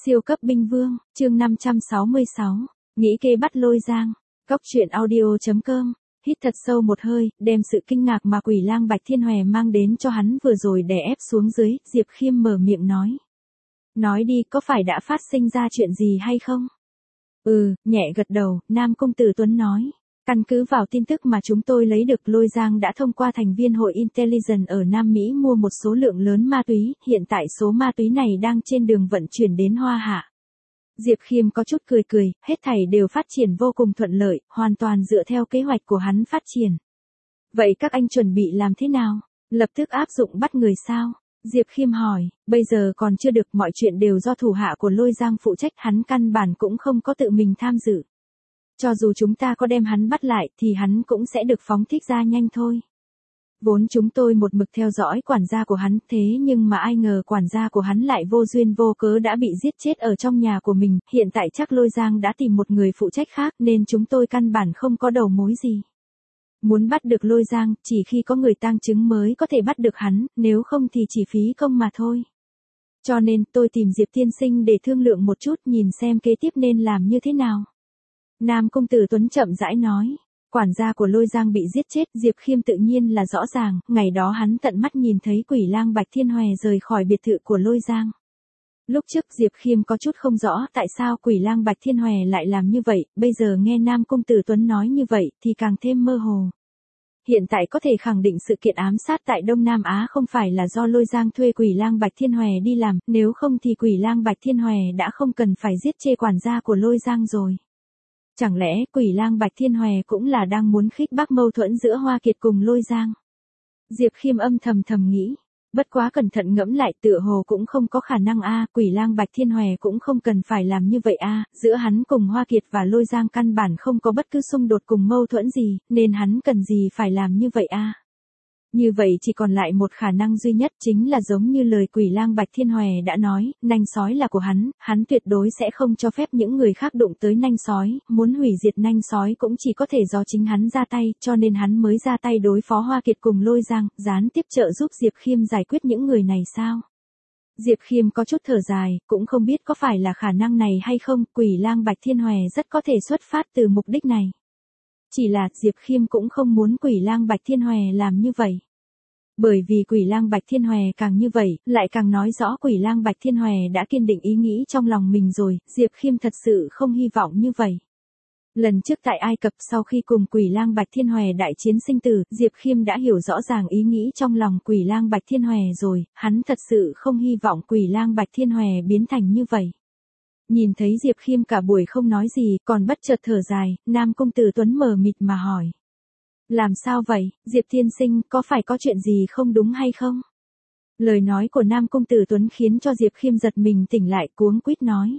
Siêu cấp binh vương, chương 566, nghĩ kế bắt Lôi Giang. Cóc truyện audio.com, hít thật sâu một hơi, đem sự kinh ngạc mà Quỷ Lang Bạch Thiên Hòe mang đến cho hắn vừa rồi đè ép xuống dưới, Diệp Khiêm mở miệng nói. Nói đi, có phải đã phát sinh ra chuyện gì hay không? Nhẹ gật đầu, Nam Công Tử Tuấn nói. Căn cứ vào tin tức mà chúng tôi lấy được, Lôi Giang đã thông qua thành viên hội Intelligence ở Nam Mỹ mua một số lượng lớn ma túy, hiện tại số ma túy này đang trên đường vận chuyển đến Hoa Hạ. Diệp Khiêm có chút cười, hết thảy đều phát triển vô cùng thuận lợi, hoàn toàn dựa theo kế hoạch của hắn phát triển. Vậy các anh chuẩn bị làm thế nào? Lập tức áp dụng bắt người sao? Diệp Khiêm hỏi, bây giờ còn chưa được, mọi chuyện đều do thủ hạ của Lôi Giang phụ trách, hắn căn bản cũng không có tự mình tham dự. Cho dù chúng ta có đem hắn bắt lại thì hắn cũng sẽ được phóng thích ra nhanh thôi. Vốn chúng tôi một mực theo dõi quản gia của hắn, thế nhưng mà ai ngờ quản gia của hắn lại vô duyên vô cớ đã bị giết chết ở trong nhà của mình, hiện tại chắc Lôi Giang đã tìm một người phụ trách khác nên chúng tôi căn bản không có đầu mối gì. Muốn bắt được Lôi Giang, chỉ khi có người tang chứng mới có thể bắt được hắn, nếu không thì chỉ phí công mà thôi. Cho nên tôi tìm Diệp tiên sinh để thương lượng một chút, nhìn xem kế tiếp nên làm như thế nào. Nam Công Tử Tuấn chậm rãi nói, quản gia của Lôi Giang bị giết chết, Diệp Khiêm tự nhiên là rõ ràng, ngày đó hắn tận mắt nhìn thấy Quỷ Lang Bạch Thiên Hòe rời khỏi biệt thự của Lôi Giang. Lúc trước Diệp Khiêm có chút không rõ tại sao Quỷ Lang Bạch Thiên Hòe lại làm như vậy, bây giờ nghe Nam Công Tử Tuấn nói như vậy thì càng thêm mơ hồ. Hiện tại có thể khẳng định sự kiện ám sát tại Đông Nam Á không phải là do Lôi Giang thuê Quỷ Lang Bạch Thiên Hòe đi làm, nếu không thì Quỷ Lang Bạch Thiên Hòe đã không cần phải giết chê quản gia của Lôi Giang rồi. Chẳng lẽ Quỷ Lang Bạch Thiên Hòe cũng là đang muốn khích bác mâu thuẫn giữa Hoa Kiệt cùng Lôi Giang? Diệp Khiêm âm thầm nghĩ, bất quá cẩn thận ngẫm lại tựa hồ cũng không có khả năng Quỷ Lang Bạch Thiên Hòe cũng không cần phải làm như vậy giữa hắn cùng Hoa Kiệt và Lôi Giang căn bản không có bất cứ xung đột cùng mâu thuẫn gì, nên hắn cần gì phải làm như vậy Như vậy chỉ còn lại một khả năng duy nhất, chính là giống như lời Quỷ Lang Bạch Thiên Hòe đã nói, nanh sói là của hắn tuyệt đối sẽ không cho phép những người khác đụng tới nanh sói, muốn hủy diệt nanh sói cũng chỉ có thể do chính hắn ra tay, cho nên hắn mới ra tay đối phó Hoa Kiệt cùng Lôi Giang, gián tiếp trợ giúp Diệp Khiêm giải quyết những người này sao? Diệp Khiêm có chút thở dài, cũng không biết có phải là khả năng này hay không, Quỷ Lang Bạch Thiên Hòe rất có thể xuất phát từ mục đích này. Chỉ là Diệp Khiêm cũng không muốn Quỷ Lang Bạch Thiên Hòe làm như vậy. Bởi vì Quỷ Lang Bạch Thiên Hòe càng như vậy, lại càng nói rõ Quỷ Lang Bạch Thiên Hòe đã kiên định ý nghĩ trong lòng mình rồi, Diệp Khiêm thật sự không hy vọng như vậy. Lần trước tại Ai Cập sau khi cùng Quỷ Lang Bạch Thiên Hòe đại chiến sinh tử, Diệp Khiêm đã hiểu rõ ràng ý nghĩ trong lòng Quỷ Lang Bạch Thiên Hòe rồi, hắn thật sự không hy vọng Quỷ Lang Bạch Thiên Hòe biến thành như vậy. Nhìn thấy Diệp Khiêm cả buổi không nói gì, còn bất chợt thở dài, Nam Công Tử Tuấn mờ mịt mà hỏi. Làm sao vậy, Diệp tiên sinh, có phải có chuyện gì không đúng hay không? Lời nói của Nam Công Tử Tuấn khiến cho Diệp Khiêm giật mình tỉnh lại, cuống quýt nói.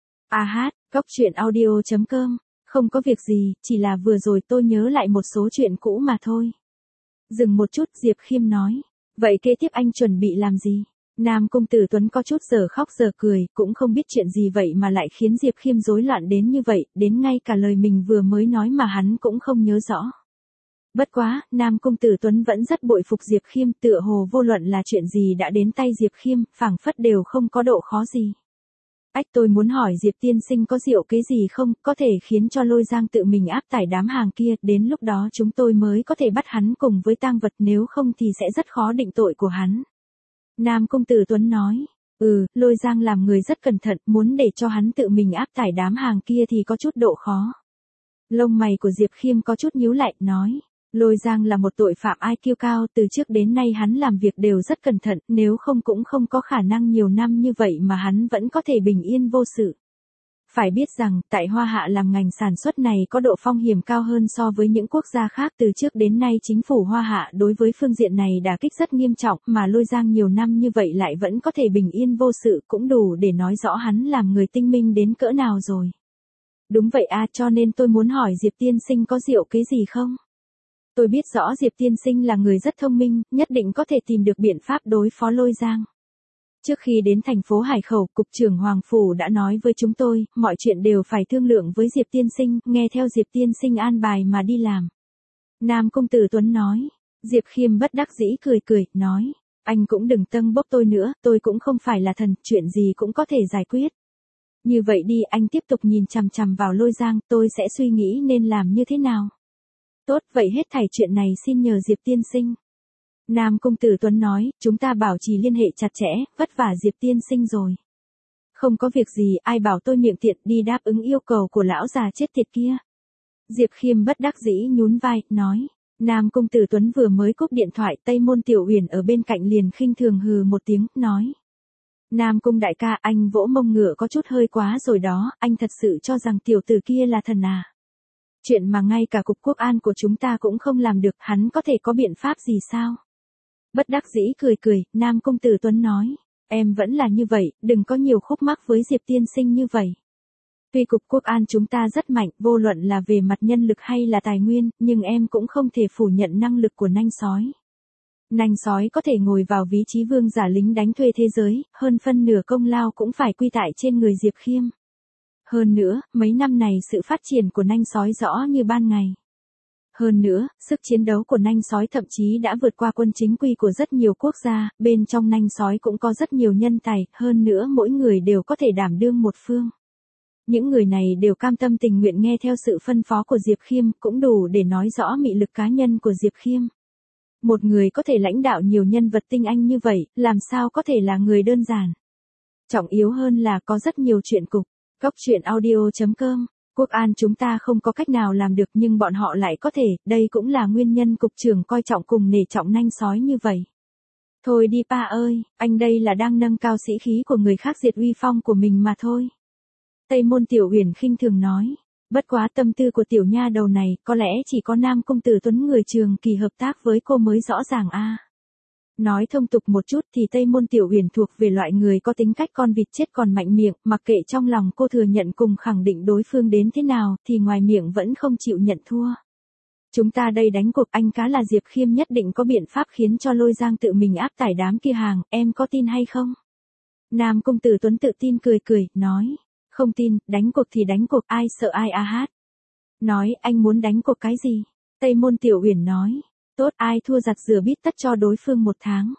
Cóc truyện audio.com, không có việc gì, chỉ là vừa rồi tôi nhớ lại một số chuyện cũ mà thôi. Dừng một chút, Diệp Khiêm nói. Vậy kế tiếp anh chuẩn bị làm gì? Nam Công Tử Tuấn có chút giờ khóc giờ cười, cũng không biết chuyện gì vậy mà lại khiến Diệp Khiêm rối loạn đến như vậy, đến ngay cả lời mình vừa mới nói mà hắn cũng không nhớ rõ. Bất quá, Nam Công Tử Tuấn vẫn rất bội phục Diệp Khiêm, tựa hồ vô luận là chuyện gì đã đến tay Diệp Khiêm, phảng phất đều không có độ khó gì. Tôi muốn hỏi Diệp tiên sinh có diệu kế gì không, có thể khiến cho Lôi Giang tự mình áp tải đám hàng kia, đến lúc đó chúng tôi mới có thể bắt hắn cùng với tang vật, nếu không thì sẽ rất khó định tội của hắn. Nam Công Tử Tuấn nói, Lôi Giang làm người rất cẩn thận, muốn để cho hắn tự mình áp tải đám hàng kia thì có chút độ khó. Lông mày của Diệp Khiêm có chút nhíu lại, nói. Lôi Giang là một tội phạm IQ cao, từ trước đến nay hắn làm việc đều rất cẩn thận, nếu không cũng không có khả năng nhiều năm như vậy mà hắn vẫn có thể bình yên vô sự. Phải biết rằng, tại Hoa Hạ làm ngành sản xuất này có độ phong hiểm cao hơn so với những quốc gia khác, từ trước đến nay chính phủ Hoa Hạ đối với phương diện này đả kích rất nghiêm trọng, mà Lôi Giang nhiều năm như vậy lại vẫn có thể bình yên vô sự, cũng đủ để nói rõ hắn làm người tinh minh đến cỡ nào rồi. Đúng vậy cho nên tôi muốn hỏi Diệp tiên sinh có diệu kế gì không? Tôi biết rõ Diệp tiên sinh là người rất thông minh, nhất định có thể tìm được biện pháp đối phó Lôi Giang. Trước khi đến thành phố Hải Khẩu, Cục trưởng Hoàng Phủ đã nói với chúng tôi, mọi chuyện đều phải thương lượng với Diệp tiên sinh, nghe theo Diệp tiên sinh an bài mà đi làm. Nam Công Tử Tuấn nói. Diệp Khiêm bất đắc dĩ cười, nói. Anh cũng đừng tâng bốc tôi nữa, tôi cũng không phải là thần, chuyện gì cũng có thể giải quyết. Như vậy đi, anh tiếp tục nhìn chằm chằm vào Lôi Giang, tôi sẽ suy nghĩ nên làm như thế nào. Tốt, vậy hết thảy chuyện này xin nhờ Diệp tiên sinh. Nam Công Tử Tuấn nói, chúng ta bảo trì liên hệ chặt chẽ, vất vả Diệp tiên sinh rồi. Không có việc gì, ai bảo tôi miệng tiện đi đáp ứng yêu cầu của lão già chết tiệt kia. Diệp Khiêm bất đắc dĩ nhún vai, nói. Nam Công Tử Tuấn vừa mới cúp điện thoại, Tây Môn Tiểu Uyển ở bên cạnh liền khinh thường hừ một tiếng, nói. Nam Cung đại ca, anh vỗ mông ngựa có chút hơi quá rồi đó, anh thật sự cho rằng tiểu tử kia là thần à. Chuyện mà ngay cả cục quốc an của chúng ta cũng không làm được, hắn có thể có biện pháp gì sao? Bất đắc dĩ cười cười, Nam Công Tử Tuấn nói. Em vẫn là như vậy, đừng có nhiều khúc mắc với Diệp tiên sinh như vậy. Tuy cục quốc an chúng ta rất mạnh, vô luận là về mặt nhân lực hay là tài nguyên, nhưng em cũng không thể phủ nhận năng lực của nanh sói. Nanh sói có thể ngồi vào vị trí vương giả lính đánh thuê thế giới, hơn phân nửa công lao cũng phải quy tại trên người Diệp Khiêm. Hơn nữa, mấy năm này sự phát triển của nanh sói rõ như ban ngày. Hơn nữa, sức chiến đấu của nanh sói thậm chí đã vượt qua quân chính quy của rất nhiều quốc gia, bên trong nanh sói cũng có rất nhiều nhân tài, hơn nữa mỗi người đều có thể đảm đương một phương. Những người này đều cam tâm tình nguyện nghe theo sự phân phó của Diệp Khiêm, cũng đủ để nói rõ mị lực cá nhân của Diệp Khiêm. Một người có thể lãnh đạo nhiều nhân vật tinh anh như vậy, làm sao có thể là người đơn giản. Trọng yếu hơn là có rất nhiều chuyện cục. Góc truyện audio.com, quốc an chúng ta không có cách nào làm được nhưng bọn họ lại có thể, đây cũng là nguyên nhân cục trưởng coi trọng cùng nể trọng nanh sói như vậy. Thôi đi pa ơi, anh đây là đang nâng cao sĩ khí của người khác diệt uy phong của mình mà thôi. Tây Môn Tiểu Uyển khinh thường nói, bất quá tâm tư của tiểu nha đầu này, có lẽ chỉ có Nam Công Tử Tuấn người trường kỳ hợp tác với cô mới rõ ràng a. Nói thông tục một chút thì Tây Môn Tiểu Uyển thuộc về loại người có tính cách con vịt chết còn mạnh miệng, mặc kệ trong lòng cô thừa nhận cùng khẳng định đối phương đến thế nào, thì ngoài miệng vẫn không chịu nhận thua. Chúng ta đây đánh cuộc, anh cá là Diệp Khiêm nhất định có biện pháp khiến cho Lôi Giang tự mình áp tải đám kia hàng, em có tin hay không? Nam Công Tử Tuấn tự tin cười cười, nói. Không tin, đánh cuộc thì đánh cuộc, ai sợ ai a hát. Nói, anh muốn đánh cuộc cái gì? Tây Môn Tiểu Uyển nói. Tốt, ai thua giặt rửa bít tất cho đối phương 1 tháng.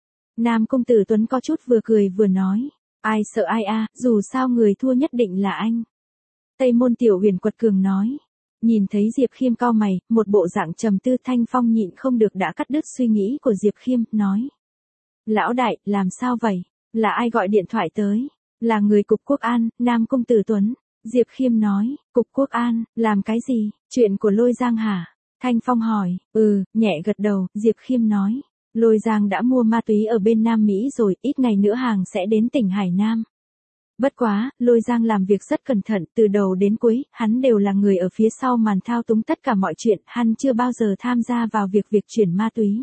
Nam Công Tử Tuấn có chút vừa cười vừa nói. Ai sợ ai a, dù sao người thua nhất định là anh. Tây Môn Tiểu Uyển quật cường nói. Nhìn thấy Diệp Khiêm cau mày, một bộ dạng trầm tư, Thanh Phong nhịn không được đã cắt đứt suy nghĩ của Diệp Khiêm, nói. Lão đại, làm sao vậy? Là ai gọi điện thoại tới? Là người cục quốc an, Nam Công Tử Tuấn. Diệp Khiêm nói, cục quốc an, làm cái gì? Chuyện của Lôi Giang hả? Thanh Phong hỏi, nhẹ gật đầu, Diệp Khiêm nói. Lôi Giang đã mua ma túy ở bên Nam Mỹ rồi, ít ngày nữa hàng sẽ đến tỉnh Hải Nam. Bất quá, Lôi Giang làm việc rất cẩn thận, từ đầu đến cuối, hắn đều là người ở phía sau màn thao túng tất cả mọi chuyện, hắn chưa bao giờ tham gia vào việc chuyển ma túy.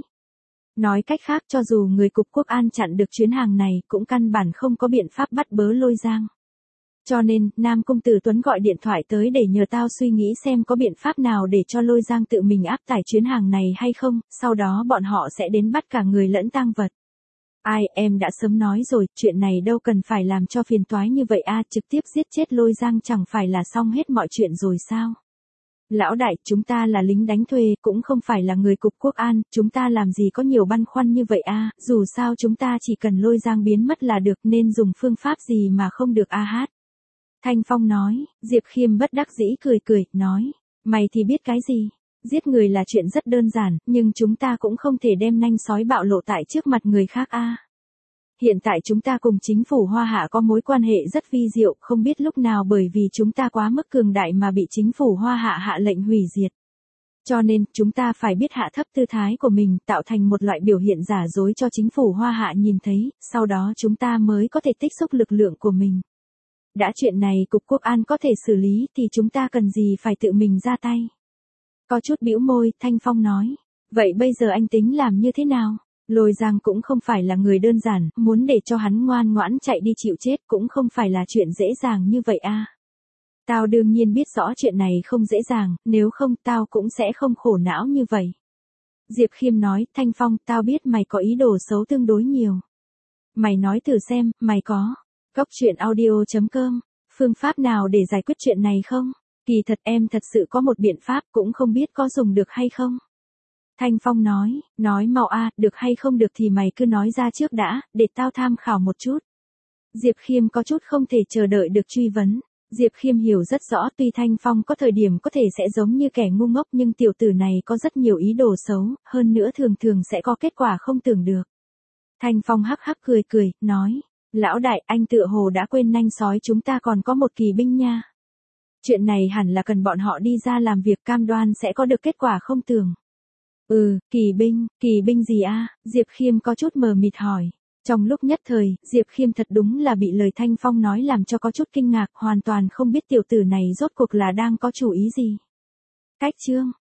Nói cách khác, cho dù người cục quốc an chặn được chuyến hàng này, cũng căn bản không có biện pháp bắt bớ Lôi Giang. Cho nên, Nam Công Tử Tuấn gọi điện thoại tới để nhờ tao suy nghĩ xem có biện pháp nào để cho Lôi Giang tự mình áp tải chuyến hàng này hay không, sau đó bọn họ sẽ đến bắt cả người lẫn tang vật. Ai, em đã sớm nói rồi, chuyện này đâu cần phải làm cho phiền toái như vậy a, trực tiếp giết chết Lôi Giang chẳng phải là xong hết mọi chuyện rồi sao? Lão đại, chúng ta là lính đánh thuê, cũng không phải là người cục quốc an, chúng ta làm gì có nhiều băn khoăn như vậy a, dù sao chúng ta chỉ cần Lôi Giang biến mất là được, nên dùng phương pháp gì mà không được a hát. Thanh Phong nói, Diệp Khiêm bất đắc dĩ cười cười, nói, mày thì biết cái gì? Giết người là chuyện rất đơn giản, nhưng chúng ta cũng không thể đem nanh sói bạo lộ tại trước mặt người khác a. Hiện tại chúng ta cùng chính phủ Hoa Hạ có mối quan hệ rất vi diệu, không biết lúc nào bởi vì chúng ta quá mức cường đại mà bị chính phủ Hoa Hạ hạ lệnh hủy diệt. Cho nên, chúng ta phải biết hạ thấp tư thái của mình, tạo thành một loại biểu hiện giả dối cho chính phủ Hoa Hạ nhìn thấy, sau đó chúng ta mới có thể tích xúc lực lượng của mình. Đã chuyện này cục quốc an có thể xử lý thì chúng ta cần gì phải tự mình ra tay. Có chút bĩu môi, Thanh Phong nói. Vậy bây giờ anh tính làm như thế nào? Lôi Giang cũng không phải là người đơn giản, muốn để cho hắn ngoan ngoãn chạy đi chịu chết cũng không phải là chuyện dễ dàng như vậy a. Tao đương nhiên biết rõ chuyện này không dễ dàng, nếu không tao cũng sẽ không khổ não như vậy. Diệp Khiêm nói, Thanh Phong, tao biết mày có ý đồ xấu tương đối nhiều. Mày nói thử xem, mày có. Góc truyện audio.com, phương pháp nào để giải quyết chuyện này không? Kỳ thật em thật sự có một biện pháp, cũng không biết có dùng được hay không. Thanh Phong nói mau a, được hay không được thì mày cứ nói ra trước đã, để tao tham khảo một chút. Diệp Khiêm có chút không thể chờ đợi được truy vấn. Diệp Khiêm hiểu rất rõ tuy Thanh Phong có thời điểm có thể sẽ giống như kẻ ngu ngốc nhưng tiểu tử này có rất nhiều ý đồ xấu, hơn nữa thường thường sẽ có kết quả không tưởng được. Thanh Phong hắc hắc cười cười, nói, lão đại anh tựa hồ đã quên nanh sói chúng ta còn có một kỳ binh nha. Chuyện này hẳn là cần bọn họ đi ra làm việc cam đoan sẽ có được kết quả không tưởng. Kỳ binh gì a? Diệp Khiêm có chút mờ mịt hỏi. Trong lúc nhất thời, Diệp Khiêm thật đúng là bị lời Thanh Phong nói làm cho có chút kinh ngạc, hoàn toàn không biết tiểu tử này rốt cuộc là đang có chủ ý gì. Cách chương